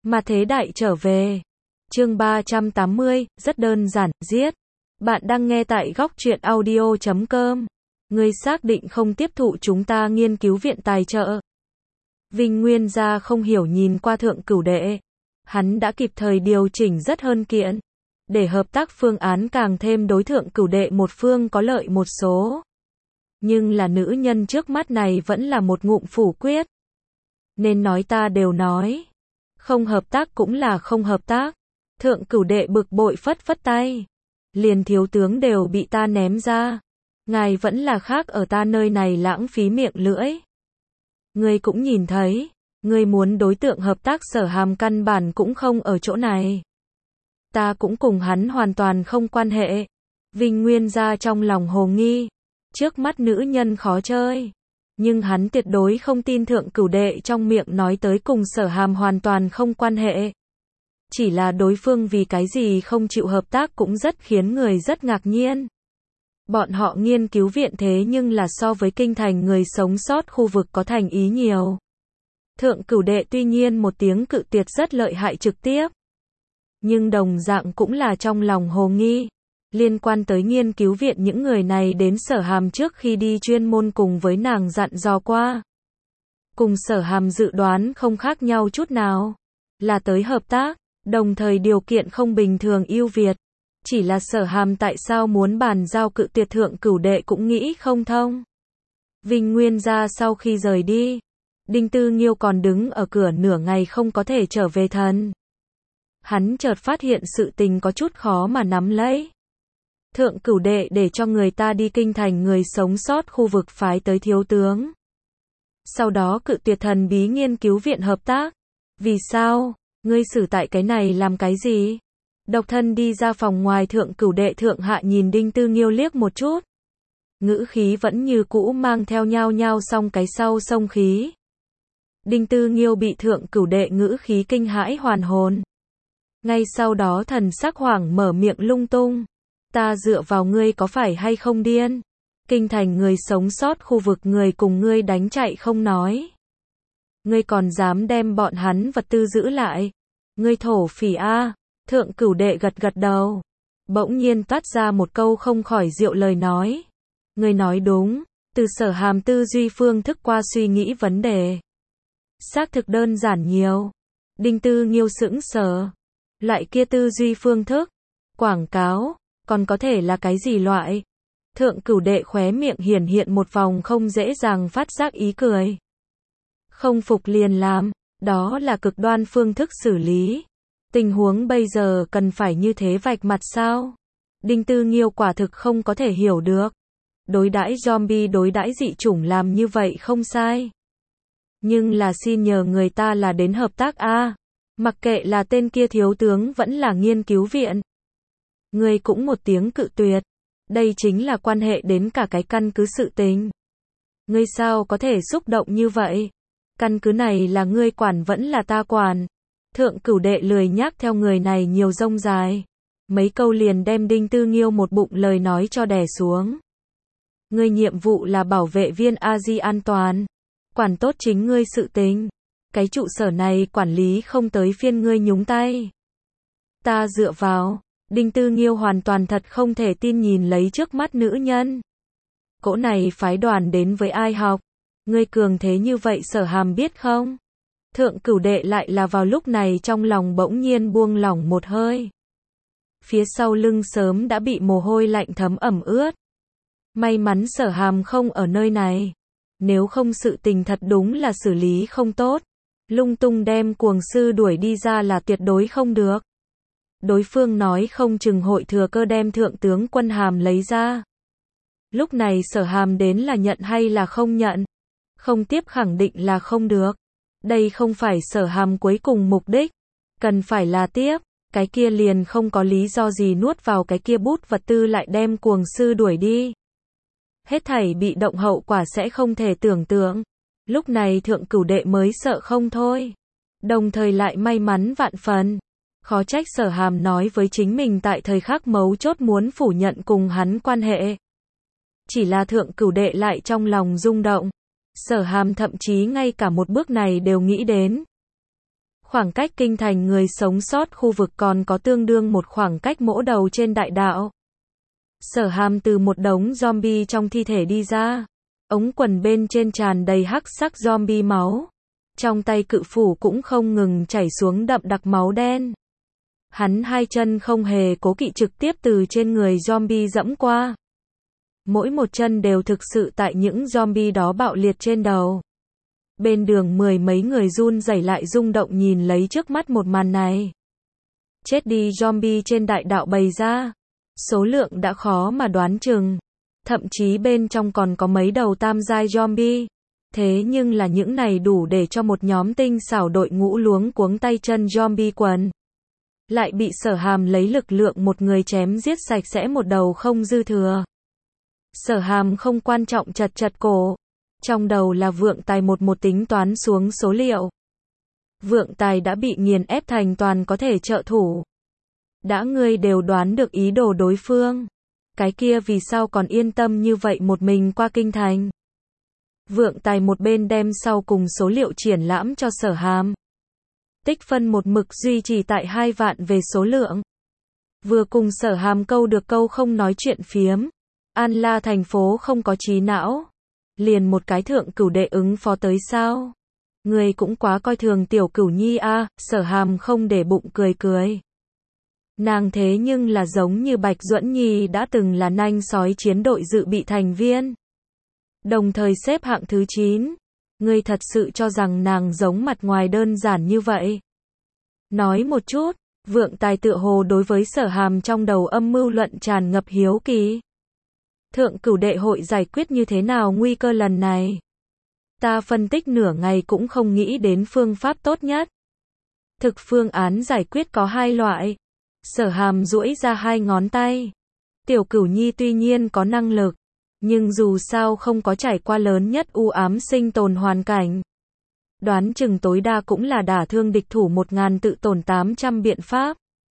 Mà thế đại trở về. Chương 380, rất đơn giản, giết. Bạn đang nghe tại góc truyện audio.com. Ngươi xác định không tiếp thụ chúng ta nghiên cứu viện tài trợ. Vinh Nguyên Gia không hiểu nhìn qua Thượng Cửu Đệ. Hắn đã kịp thời điều chỉnh rất hơn kiện. Để hợp tác phương án càng thêm đối Thượng Cửu Đệ một phương có lợi một số. Nhưng là nữ nhân trước mắt này vẫn là một ngụm phủ quyết. Nên nói ta đều nói. Không hợp tác cũng là không hợp tác. Thượng Cửu Đệ bực bội phất phất tay. Liền thiếu tướng đều bị ta ném ra. Ngài vẫn là khác ở ta nơi này lãng phí miệng lưỡi. Ngươi cũng nhìn thấy. Ngươi muốn đối tượng hợp tác Sở Hàm căn bản cũng không ở chỗ này. Ta cũng cùng hắn hoàn toàn không quan hệ. Vinh Nguyên Gia trong lòng hồ nghi. Trước mắt nữ nhân khó chơi. Nhưng hắn tuyệt đối không tin Thượng Cửu Đệ trong miệng nói tới cùng Sở Hàm hoàn toàn không quan hệ. Chỉ là đối phương vì cái gì không chịu hợp tác cũng rất khiến người rất ngạc nhiên. Bọn họ nghiên cứu viện thế nhưng là so với kinh thành người sống sót khu vực có thành ý nhiều. Thượng Cửu Đệ tuy nhiên một tiếng cự tuyệt rất lợi hại trực tiếp. Nhưng đồng dạng cũng là trong lòng hồ nghi. Liên quan tới nghiên cứu viện những người này đến Sở Hàm trước khi đi chuyên môn cùng với nàng dặn dò qua. Cùng Sở Hàm dự đoán không khác nhau chút nào. Là tới hợp tác, đồng thời điều kiện không bình thường ưu việt. Chỉ là Sở Hàm tại sao muốn bàn giao cự tuyệt Thượng Cửu Đệ cũng nghĩ không thông. Vinh Nguyên Gia sau khi rời đi. Đinh Tư Nghiêu còn đứng ở cửa nửa ngày không có thể trở về thần. Hắn chợt phát hiện sự tình có chút khó mà nắm lấy. Thượng Cửu Đệ để cho người ta đi kinh thành người sống sót khu vực phái tới thiếu tướng. Sau đó cự tuyệt thần bí nghiên cứu viện hợp tác. Vì sao? Ngươi xử tại cái này làm cái gì? Độc thân đi ra phòng ngoài Thượng Cửu Đệ thượng hạ nhìn Đinh Tư Nghiêu liếc một chút. Ngữ khí vẫn như cũ mang theo nhao nhao song cái sau sông khí. Đinh Tư Nghiêu bị Thượng Cửu Đệ ngữ khí kinh hãi hoàn hồn. Ngay sau đó thần sắc hoảng mở miệng lung tung. Ta dựa vào ngươi có phải hay không điên? Kinh thành người sống sót khu vực người cùng ngươi đánh chạy không nói. Ngươi còn dám đem bọn hắn vật tư giữ lại. Ngươi thổ phỉ a. Thượng Cửu Đệ gật gật đầu. Bỗng nhiên toát ra một câu không khỏi diệu lời nói. Ngươi nói đúng, từ Sở Hàm tư duy phương thức qua suy nghĩ vấn đề. Xác thực đơn giản nhiều. Đinh Tư Nghiêu sững sờ. Loại kia tư duy phương thức, quảng cáo, còn có thể là cái gì loại? Thượng Cửu Đệ khóe miệng hiển hiện một vòng không dễ dàng phát giác ý cười. Không phục liền làm, đó là cực đoan phương thức xử lý. Tình huống bây giờ cần phải như thế vạch mặt sao? Đinh Tư Nghiêu quả thực không có thể hiểu được. Đối đãi zombie đối đãi dị chủng làm như vậy không sai. Nhưng là xin nhờ người ta là đến hợp tác a. Mặc kệ là tên kia thiếu tướng vẫn là nghiên cứu viện. Ngươi cũng một tiếng cự tuyệt. Đây chính là quan hệ đến cả cái căn cứ sự tình. Ngươi sao có thể xúc động như vậy? Căn cứ này là ngươi quản vẫn là ta quản. Thượng Cửu Đệ lười nhác theo người này nhiều rông dài. Mấy câu liền đem Đinh Tư Nghiêu một bụng lời nói cho đè xuống. Ngươi nhiệm vụ là bảo vệ viên A-di an toàn. Quản tốt chính ngươi sự tình. Cái trụ sở này quản lý không tới phiên ngươi nhúng tay. Ta dựa vào. Đinh Tư Nghiêu hoàn toàn thật không thể tin nhìn lấy trước mắt nữ nhân. Cỗ này phái đoàn đến với ai học? Ngươi cường thế như vậy Sở Hàm biết không? Thượng Cửu Đệ lại là vào lúc này trong lòng bỗng nhiên buông lỏng một hơi. Phía sau lưng sớm đã bị mồ hôi lạnh thấm ẩm ướt. May mắn Sở Hàm không ở nơi này. Nếu không sự tình thật đúng là xử lý không tốt. Lung tung đem cuồng sư đuổi đi ra là tuyệt đối không được. Đối phương nói không chừng hội thừa cơ đem thượng tướng quân hàm lấy ra. Lúc này Sở Hàm đến là nhận hay là không nhận? Không tiếp khẳng định là không được. Đây không phải Sở Hàm cuối cùng mục đích. Cần phải là tiếp. Cái kia liền không có lý do gì nuốt vào cái kia bút vật tư lại đem cuồng sư đuổi đi. Hết thảy bị động hậu quả sẽ không thể tưởng tượng. Lúc này Thượng Cửu Đệ mới sợ không thôi. Đồng thời lại may mắn vạn phần. Khó trách Sở Hàm nói với chính mình tại thời khắc mấu chốt muốn phủ nhận cùng hắn quan hệ. Chỉ là Thượng Cửu Đệ lại trong lòng rung động. Sở Hàm thậm chí ngay cả một bước này đều nghĩ đến. Khoảng cách kinh thành người sống sót khu vực còn có tương đương một khoảng cách mỗ đầu trên đại đạo. Sở Hàm từ một đống zombie trong thi thể đi ra. Ống quần bên trên tràn đầy hắc sắc zombie máu. Trong tay cự phủ cũng không ngừng chảy xuống đậm đặc máu đen. Hắn hai chân không hề cố kỵ trực tiếp từ trên người zombie dẫm qua. Mỗi một chân đều thực sự tại những zombie đó bạo liệt trên đầu. Bên đường mười mấy người run rẩy lại rung động nhìn lấy trước mắt một màn này. Chết đi zombie trên đại đạo bày ra. Số lượng đã khó mà đoán chừng. Thậm chí bên trong còn có mấy đầu tam giai zombie. Thế nhưng là những này đủ để cho một nhóm tinh xảo đội ngũ luống cuống tay chân zombie quần. Lại bị Sở Hàm lấy lực lượng một người chém giết sạch sẽ một đầu không dư thừa. Sở Hàm không quan trọng chật cổ. Trong đầu là Vượng Tài một tính toán xuống số liệu. Vượng Tài đã bị nghiền ép thành toàn có thể trợ thủ. Đã ngươi đều đoán được ý đồ đối phương. Cái kia vì sao còn yên tâm như vậy một mình qua kinh thành? Vượng Tài một bên đem sau cùng số liệu triển lãm cho Sở Hàm. Tích phân một mực duy trì tại 2 vạn về số lượng. Vừa cùng Sở Hàm câu được câu không nói chuyện phiếm. An La thành phố không có trí não. Liền một cái thượng cửu đệ ứng phó tới sao? Người cũng quá coi thường tiểu cửu nhi a. Sở Hàm không để bụng cười. Nàng thế nhưng là giống như Bạch Duẫn Nhi đã từng là nanh sói chiến đội dự bị thành viên. Đồng thời xếp hạng thứ 9. Ngươi thật sự cho rằng nàng giống mặt ngoài đơn giản như vậy? Nói một chút, Vượng Tài tựa hồ đối với Sở Hàm trong đầu âm mưu luận tràn ngập hiếu kỳ. Thượng cửu đệ hội giải quyết như thế nào nguy cơ lần này? Ta phân tích nửa ngày cũng không nghĩ đến phương pháp tốt nhất. Thực phương án giải quyết có 2 loại. Sở Hàm duỗi ra 2 ngón tay. Tiểu Cửu Nhi tuy nhiên có năng lực, nhưng dù sao không có trải qua lớn nhất u ám sinh tồn hoàn cảnh. Đoán chừng tối đa cũng là đả thương địch thủ 1000 tự tổn 800 biện pháp.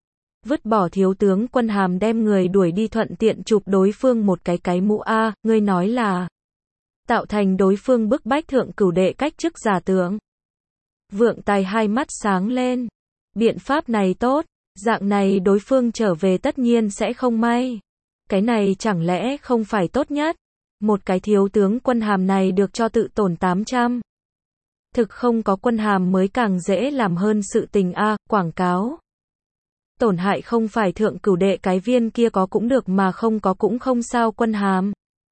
Vứt bỏ thiếu tướng Quân Hàm đem người đuổi đi thuận tiện chụp đối phương một cái mũ a, ngươi nói là tạo thành đối phương bức bách thượng cửu đệ cách chức giả tưởng. Vượng Tài hai mắt sáng lên. Biện pháp này tốt, dạng này đối phương trở về tất nhiên sẽ không may. Cái này chẳng lẽ không phải tốt nhất? Một cái thiếu tướng Quân Hàm này được cho tự tổn 800. Thực không có Quân Hàm mới càng dễ làm hơn sự tình a, quảng cáo. Tổn hại không phải thượng cửu đệ cái viên kia có cũng được mà không có cũng không sao Quân Hàm.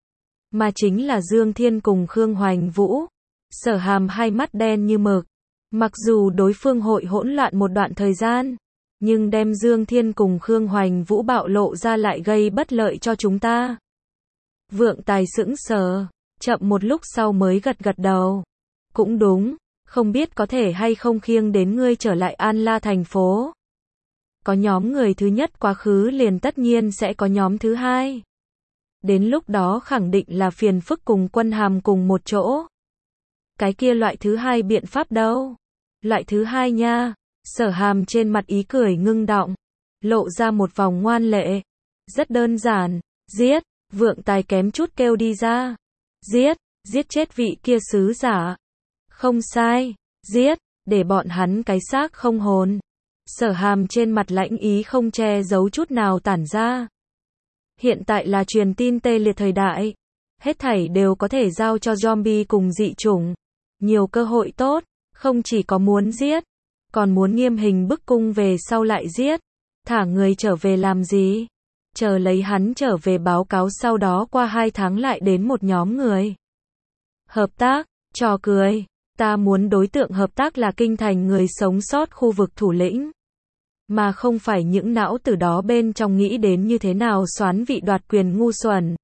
Mà chính là Dương Thiên cùng Khương Hoành Vũ. Sở Hàm hai mắt đen như mực. Mặc dù đối phương hội hỗn loạn một đoạn thời gian, nhưng đem Dương Thiên cùng Khương Hoành Vũ bạo lộ ra lại gây bất lợi cho chúng ta. Vượng Tài sững sờ, chậm một lúc sau mới gật đầu. Cũng đúng, không biết có thể hay không khiêng đến ngươi trở lại An La thành phố. Có nhóm người thứ nhất quá khứ liền tất nhiên sẽ có nhóm thứ hai. Đến lúc đó khẳng định là phiền phức cùng Quân Hàm cùng một chỗ. Cái kia loại thứ hai biện pháp đâu? Loại thứ hai nha. Sở Hàm trên mặt ý cười ngưng đọng, lộ ra một vòng ngoan lệ. Rất đơn giản, giết. Vượng Tài kém chút kêu đi ra. Giết chết vị kia sứ giả. Không sai, giết, để bọn hắn cái xác không hồn. Sở Hàm trên mặt lãnh ý không che giấu chút nào tản ra. Hiện tại là truyền tin tê liệt thời đại. Hết thảy đều có thể giao cho zombie cùng dị chủng. Nhiều cơ hội tốt, không chỉ có muốn giết, còn muốn nghiêm hình bức cung về sau lại giết. Thả người trở về làm gì? Chờ lấy hắn trở về báo cáo sau đó qua 2 tháng lại đến một nhóm người. Hợp tác, trò cười. Ta muốn đối tượng hợp tác là kinh thành người sống sót khu vực thủ lĩnh. Mà không phải những não từ đó bên trong nghĩ đến như thế nào xoán vị đoạt quyền ngu xuẩn.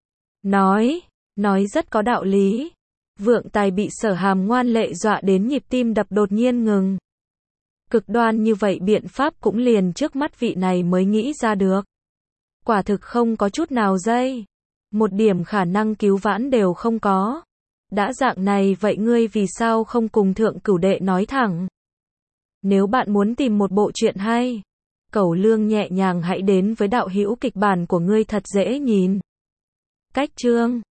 Nói rất có đạo lý. Vượng Tài bị Sở Hàm ngoan lệ dọa đến nhịp tim đập đột nhiên ngừng. Cực đoan như vậy biện pháp cũng liền trước mắt vị này mới nghĩ ra được. Quả thực không có chút nào dây. Một điểm khả năng cứu vãn đều không có. Đã dạng này vậy ngươi vì sao không cùng thượng cửu đệ nói thẳng? Nếu bạn muốn tìm một bộ truyện hay, Cẩu Lương nhẹ nhàng hãy đến với đạo hữu kịch bản của ngươi thật dễ nhìn. Cách chương